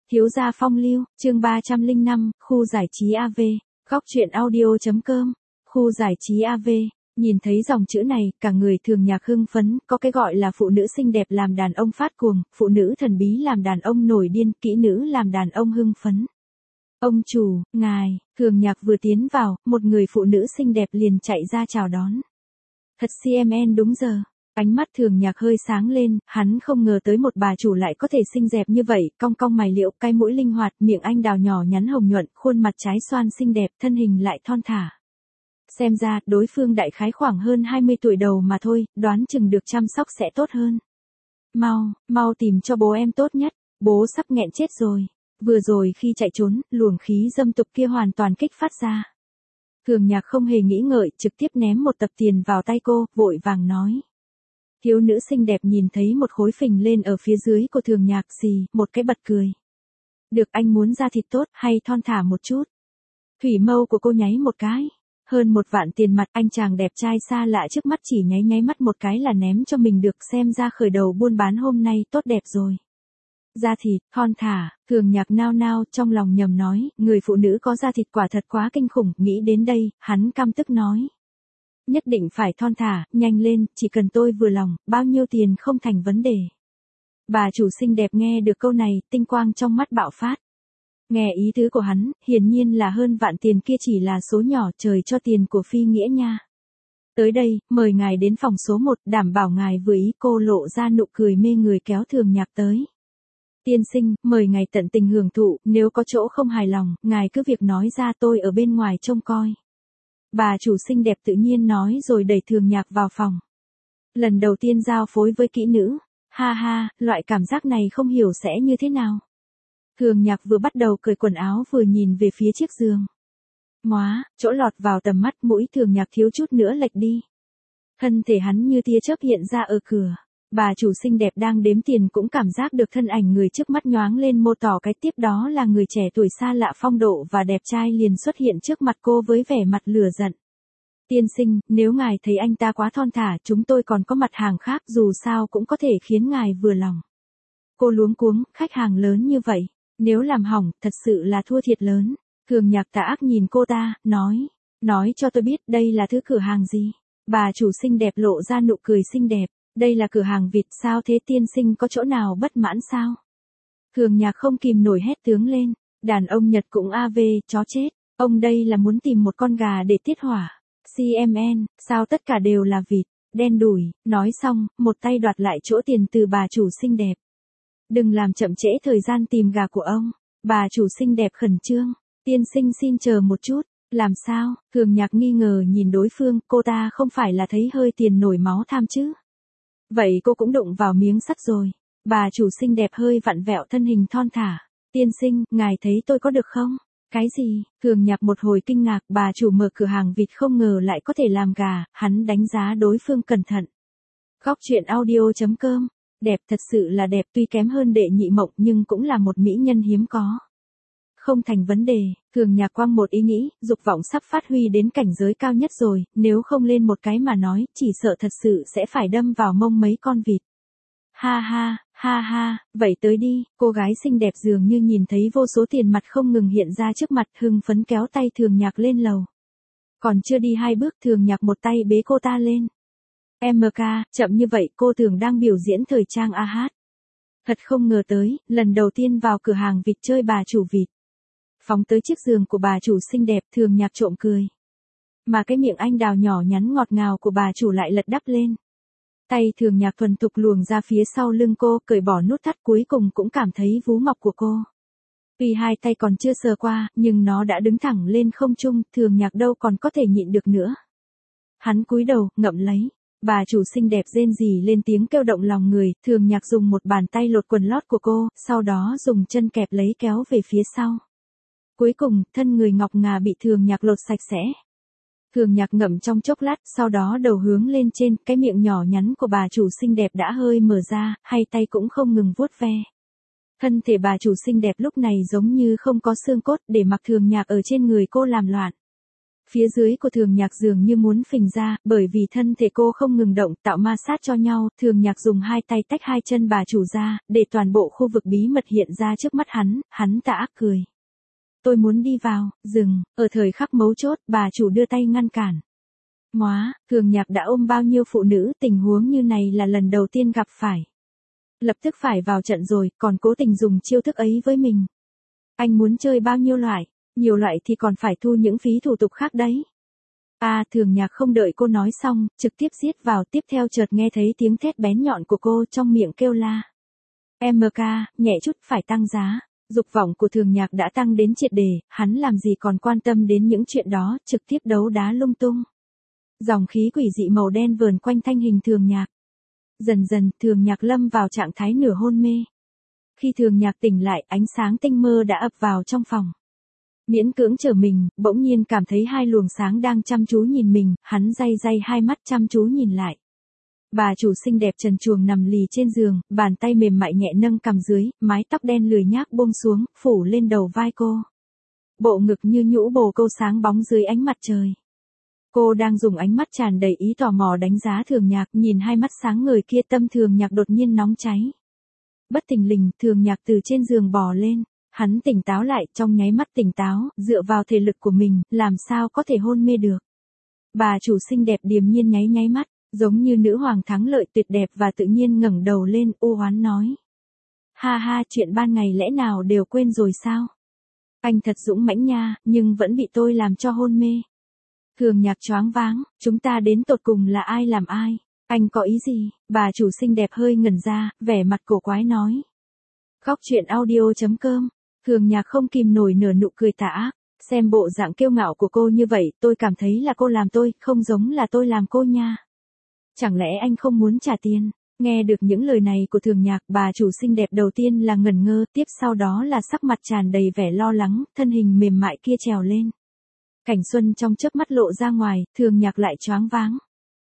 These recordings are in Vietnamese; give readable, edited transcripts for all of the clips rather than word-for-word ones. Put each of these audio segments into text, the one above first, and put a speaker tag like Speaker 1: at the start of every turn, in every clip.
Speaker 1: Thiếu gia phong lưu, chương 305, khu giải trí AV, góc truyện audio.com, khu giải trí AV. Nhìn thấy dòng chữ này, cả người Thường Nhạc hưng phấn, có cái gọi là phụ nữ xinh đẹp làm đàn ông phát cuồng, phụ nữ thần bí làm đàn ông nổi điên, kỹ nữ làm đàn ông hưng phấn. Ông chủ, ngài, Thường Nhạc vừa tiến vào, một người phụ nữ xinh đẹp liền chạy ra chào đón. Thật CMN đúng giờ. Ánh mắt Thường Nhạc hơi sáng lên, hắn không ngờ tới một bà chủ lại có thể xinh đẹp như vậy, cong cong mày liễu, cái mũi linh hoạt, miệng anh đào nhỏ nhắn hồng nhuận, khuôn mặt trái xoan xinh đẹp, thân hình lại thon thả. Xem ra, đối phương đại khái khoảng hơn 20 tuổi đầu mà thôi, đoán chừng được chăm sóc sẽ tốt hơn. Mau tìm cho bố em tốt nhất, bố sắp nghẹn chết rồi. Vừa rồi khi chạy trốn, luồng khí dâm tục kia hoàn toàn kích phát ra. Thường Nhạc không hề nghĩ ngợi, trực tiếp ném một tập tiền vào tay cô, vội vàng nói. Thiếu nữ xinh đẹp nhìn thấy một khối phình lên ở phía dưới của Thường Nhạc xì, một cái bật cười. Được, anh muốn da thịt tốt hay thon thả một chút? Thủy mâu của cô nháy một cái. Hơn 1 vạn tiền mặt, anh chàng đẹp trai xa lạ trước mắt chỉ nháy mắt một cái là ném cho mình được, xem ra khởi đầu buôn bán hôm nay tốt đẹp rồi. Da thịt, thon thả, Thường Nhạc nao nao trong lòng nhầm nói, người phụ nữ có da thịt quả thật quá kinh khủng, nghĩ đến đây, hắn căm tức nói. Nhất định phải thon thả, nhanh lên, chỉ cần tôi vừa lòng, bao nhiêu tiền không thành vấn đề. Bà chủ xinh đẹp nghe được câu này, tinh quang trong mắt bạo phát. Nghe ý tứ của hắn, hiển nhiên là hơn vạn tiền kia chỉ là số nhỏ, trời cho tiền của phi nghĩa nha. Tới đây, mời ngài đến phòng số 1, đảm bảo ngài vừa ý. Cô lộ ra nụ cười mê người kéo Thường Nhạc tới. Tiên sinh, mời ngài tận tình hưởng thụ, nếu có chỗ không hài lòng, ngài cứ việc nói ra, tôi ở bên ngoài trông coi. Bà chủ xinh đẹp tự nhiên nói rồi đẩy Thường Nhạc vào phòng. Lần đầu tiên giao phối với kỹ nữ, ha ha, loại cảm giác này không hiểu sẽ như thế nào. Thường Nhạc vừa bắt đầu cởi quần áo vừa nhìn về phía chiếc giường. Móa, chỗ lọt vào tầm mắt, mũi Thường Nhạc thiếu chút nữa lệch đi. Thân thể hắn như tia chớp hiện ra ở cửa. Bà chủ xinh đẹp đang đếm tiền cũng cảm giác được thân ảnh người trước mắt nhoáng lên, mô tỏ cái tiếp đó là người trẻ tuổi xa lạ phong độ và đẹp trai liền xuất hiện trước mặt cô với vẻ mặt lửa giận. Tiên sinh, nếu ngài thấy anh ta quá thon thả, chúng tôi còn có mặt hàng khác, dù sao cũng có thể khiến ngài vừa lòng. Cô luống cuống, khách hàng lớn như vậy, nếu làm hỏng, thật sự là thua thiệt lớn. Thường Nhạc tà ác nhìn cô ta, nói cho tôi biết đây là thứ cửa hàng gì. Bà chủ xinh đẹp lộ ra nụ cười xinh đẹp. Đây là cửa hàng vịt, sao thế tiên sinh, có chỗ nào bất mãn sao? Thường Nhạc không kìm nổi hét tướng lên, đàn ông Nhật cũng AV, chó chết, ông đây là muốn tìm một con gà để tiết hỏa. CMN, sao tất cả đều là vịt, đen đủi, nói xong, một tay đoạt lại chỗ tiền từ bà chủ xinh đẹp. Đừng làm chậm trễ thời gian tìm gà của ông, bà chủ xinh đẹp khẩn trương, tiên sinh xin chờ một chút. Làm sao? Thường Nhạc nghi ngờ nhìn đối phương, cô ta không phải là thấy hơi tiền nổi máu tham chứ? Vậy cô cũng đụng vào miếng sắt rồi. Bà chủ xinh đẹp hơi vặn vẹo thân hình thon thả. Tiên sinh, ngài thấy tôi có được không? Cái gì? Thường Nhạc một hồi kinh ngạc, bà chủ mở cửa hàng vịt không ngờ lại có thể làm gà, hắn đánh giá đối phương cẩn thận. Góc truyện audio.com, đẹp, thật sự là đẹp, tuy kém hơn Đệ Nhị Mộng nhưng cũng là một mỹ nhân hiếm có. Không thành vấn đề, Thường Nhạc quăng một ý nghĩ, dục vọng sắp phát huy đến cảnh giới cao nhất rồi, nếu không lên một cái mà nói, chỉ sợ thật sự sẽ phải đâm vào mông mấy con vịt. Ha ha, vậy tới đi, cô gái xinh đẹp dường như nhìn thấy vô số tiền mặt không ngừng hiện ra trước mặt, hưng phấn kéo tay Thường Nhạc lên lầu. Còn chưa đi 2 bước, Thường Nhạc một tay bế cô ta lên. MK, chậm như vậy, cô tưởng đang biểu diễn thời trang AH. Thật không ngờ tới, lần đầu tiên vào cửa hàng vịt chơi bà chủ vịt. Phóng tới chiếc giường của bà chủ xinh đẹp, Thường Nhạc trộm cười. Mà cái miệng anh đào nhỏ nhắn ngọt ngào của bà chủ lại lật đắp lên. Tay Thường Nhạc thuần thục luồn ra phía sau lưng cô, cởi bỏ nút thắt, cuối cùng cũng cảm thấy vú mọc của cô. Tuy hai tay còn chưa sờ qua, nhưng nó đã đứng thẳng lên không trung, Thường Nhạc đâu còn có thể nhịn được nữa. Hắn cúi đầu, ngậm lấy. Bà chủ xinh đẹp rên rỉ lên tiếng kêu động lòng người, Thường Nhạc dùng một bàn tay lột quần lót của cô, sau đó dùng chân kẹp lấy kéo về phía sau. Cuối cùng, thân người ngọc ngà bị Thường Nhạc lột sạch sẽ. Thường Nhạc ngậm trong chốc lát, sau đó đầu hướng lên trên, cái miệng nhỏ nhắn của bà chủ xinh đẹp đã hơi mở ra, hai tay cũng không ngừng vuốt ve. Thân thể bà chủ xinh đẹp lúc này giống như không có xương cốt, để mặc Thường Nhạc ở trên người cô làm loạn. Phía dưới của Thường Nhạc dường như muốn phình ra, bởi vì thân thể cô không ngừng động, tạo ma sát cho nhau, Thường Nhạc dùng hai tay tách hai chân bà chủ ra, để toàn bộ khu vực bí mật hiện ra trước mắt hắn tà ác cười. Tôi muốn đi vào, dừng, ở thời khắc mấu chốt, bà chủ đưa tay ngăn cản. Móa, Thường Nhạc đã ôm bao nhiêu phụ nữ, tình huống như này là lần đầu tiên gặp phải. Lập tức phải vào trận rồi, còn cố tình dùng chiêu thức ấy với mình. Anh muốn chơi bao nhiêu loại? Nhiều loại thì còn phải thu những phí thủ tục khác đấy. Thường Nhạc không đợi cô nói xong, trực tiếp giết vào, tiếp theo chợt nghe thấy tiếng thét bén nhọn của cô trong miệng kêu la. MK, nhẹ chút, phải tăng giá. Dục vọng của Thường Nhạc đã tăng đến triệt để, hắn làm gì còn quan tâm đến những chuyện đó, trực tiếp đấu đá lung tung. Dòng khí quỷ dị màu đen vờn quanh thanh hình Thường Nhạc. Dần dần, Thường Nhạc lâm vào trạng thái nửa hôn mê. Khi Thường Nhạc tỉnh lại, ánh sáng tinh mơ đã ập vào trong phòng. Miễn cưỡng trở mình, bỗng nhiên cảm thấy hai luồng sáng đang chăm chú nhìn mình, hắn day hai mắt chăm chú nhìn lại. Bà chủ xinh đẹp trần truồng nằm lì trên giường, bàn tay mềm mại nhẹ nâng cằm dưới, mái tóc đen lười nhác buông xuống, phủ lên đầu vai cô. Bộ ngực như nhũ bồ câu sáng bóng dưới ánh mặt trời. Cô đang dùng ánh mắt tràn đầy ý tò mò đánh giá Thường Nhạc, nhìn hai mắt sáng ngời kia, tâm Thường Nhạc đột nhiên nóng cháy. Bất thình lình, Thường Nhạc từ trên giường bò lên. Hắn tỉnh táo lại, trong nháy mắt tỉnh táo, dựa vào thể lực của mình, làm sao có thể hôn mê được. Bà chủ xinh đẹp điềm nhiên nháy mắt, giống như nữ hoàng thắng lợi tuyệt đẹp và tự nhiên ngẩng đầu lên, u oán nói. Ha ha, chuyện ban ngày lẽ nào đều quên rồi sao? Anh thật dũng mãnh nha, nhưng vẫn bị tôi làm cho hôn mê. Thường Nhạc choáng váng, chúng ta đến tột cùng là ai làm ai? Anh có ý gì? Bà chủ xinh đẹp hơi ngẩn ra, vẻ mặt cổ quái nói. Góc truyện audio.com. Thường Nhạc không kìm nổi nở nụ cười tà ác, xem bộ dạng kiêu ngạo của cô như vậy, tôi cảm thấy là cô làm tôi, không giống là tôi làm cô nha. Chẳng lẽ anh không muốn trả tiền? Nghe được những lời này của Thường Nhạc, bà chủ xinh đẹp đầu tiên là ngẩn ngơ, tiếp sau đó là sắc mặt tràn đầy vẻ lo lắng, thân hình mềm mại kia trèo lên. Cảnh xuân trong chớp mắt lộ ra ngoài, Thường Nhạc lại choáng váng.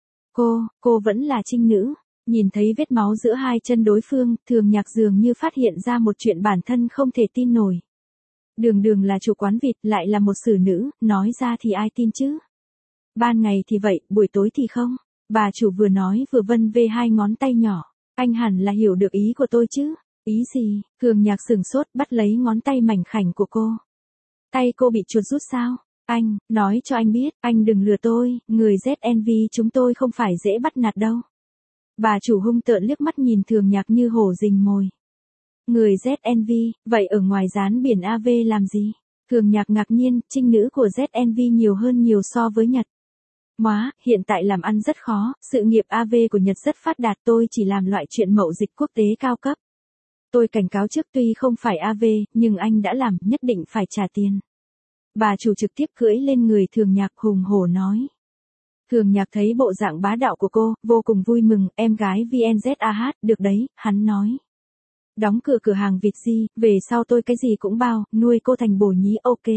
Speaker 1: Cô vẫn là trinh nữ. Nhìn thấy vết máu giữa hai chân đối phương, Thường Nhạc dường như phát hiện ra một chuyện bản thân không thể tin nổi. Đường là chủ quán vịt, lại là một xử nữ, nói ra thì ai tin chứ? Ban ngày thì vậy, buổi tối thì không. Bà chủ vừa nói vừa vân vê hai ngón tay nhỏ. Anh hẳn là hiểu được ý của tôi chứ? Ý gì? Thường Nhạc sửng sốt, bắt lấy ngón tay mảnh khảnh của cô. Tay cô bị chuột rút sao? Anh, nói cho anh biết, anh đừng lừa tôi, người ZNV chúng tôi không phải dễ bắt nạt đâu. Bà chủ hung tợn liếc mắt nhìn Thường Nhạc như hổ rình mồi. Người ZNV, vậy ở ngoài gián biển AV làm gì? Thường Nhạc ngạc nhiên, trinh nữ của ZNV nhiều hơn nhiều so với Nhật. Móa, hiện tại làm ăn rất khó, sự nghiệp AV của Nhật rất phát đạt, tôi chỉ làm loại chuyện mậu dịch quốc tế cao cấp. Tôi cảnh cáo trước, tuy không phải AV, nhưng anh đã làm, nhất định phải trả tiền. Bà chủ trực tiếp cưỡi lên người Thường Nhạc hùng hổ nói. Thường Nhạc thấy bộ dạng bá đạo của cô, vô cùng vui mừng, em gái VNZAH, được đấy, hắn nói. Đóng cửa cửa hàng vịt gì, về sau tôi cái gì cũng bao, nuôi cô thành bồ nhí, ok.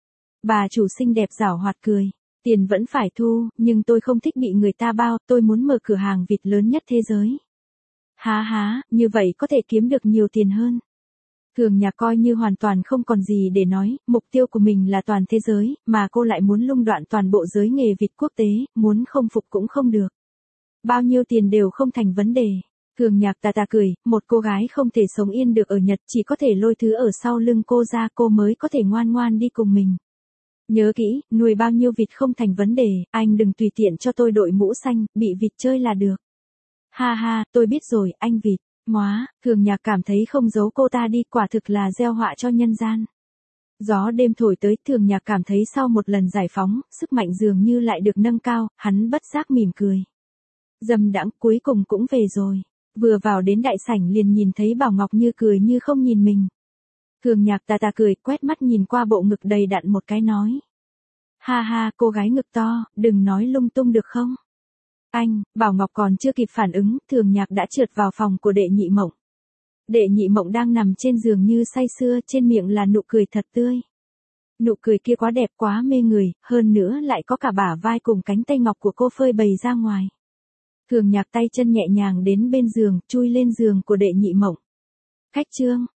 Speaker 1: Bà chủ xinh đẹp giảo hoạt cười. Tiền vẫn phải thu, nhưng tôi không thích bị người ta bao, tôi muốn mở cửa hàng vịt lớn nhất thế giới. Há, như vậy có thể kiếm được nhiều tiền hơn. Thường Nhạc coi như hoàn toàn không còn gì để nói, mục tiêu của mình là toàn thế giới, mà cô lại muốn lung đoạn toàn bộ giới nghề vịt quốc tế, muốn không phục cũng không được. Bao nhiêu tiền đều không thành vấn đề. Thường Nhạc tà cười, một cô gái không thể sống yên được ở Nhật, chỉ có thể lôi thứ ở sau lưng cô ra, cô mới có thể ngoan ngoan đi cùng mình. Nhớ kỹ, nuôi bao nhiêu vịt không thành vấn đề, anh đừng tùy tiện cho tôi đội mũ xanh, bị vịt chơi là được. Ha, tôi biết rồi, anh vịt. Móa, Thường Nhạc cảm thấy không giấu cô ta đi, quả thực là gieo họa cho nhân gian. Gió đêm thổi tới, Thường Nhạc cảm thấy sau một lần giải phóng, sức mạnh dường như lại được nâng cao, hắn bất giác mỉm cười. Dâm đãng, cuối cùng cũng về rồi. Vừa vào đến đại sảnh liền nhìn thấy Bảo Ngọc Như cười như không nhìn mình. Thường Nhạc tà cười, quét mắt nhìn qua bộ ngực đầy đặn một cái nói. Ha, cô gái ngực to, đừng nói lung tung được không? Anh, Bảo Ngọc còn chưa kịp phản ứng, Thường Nhạc đã trượt vào phòng của Đệ Nhị Mộng. Đệ Nhị Mộng đang nằm trên giường như say sưa, trên miệng là nụ cười thật tươi. Nụ cười kia quá đẹp, quá mê người, hơn nữa lại có cả bả vai cùng cánh tay ngọc của cô phơi bày ra ngoài. Thường Nhạc tay chân nhẹ nhàng đến bên giường, chui lên giường của Đệ Nhị Mộng. Khách trương,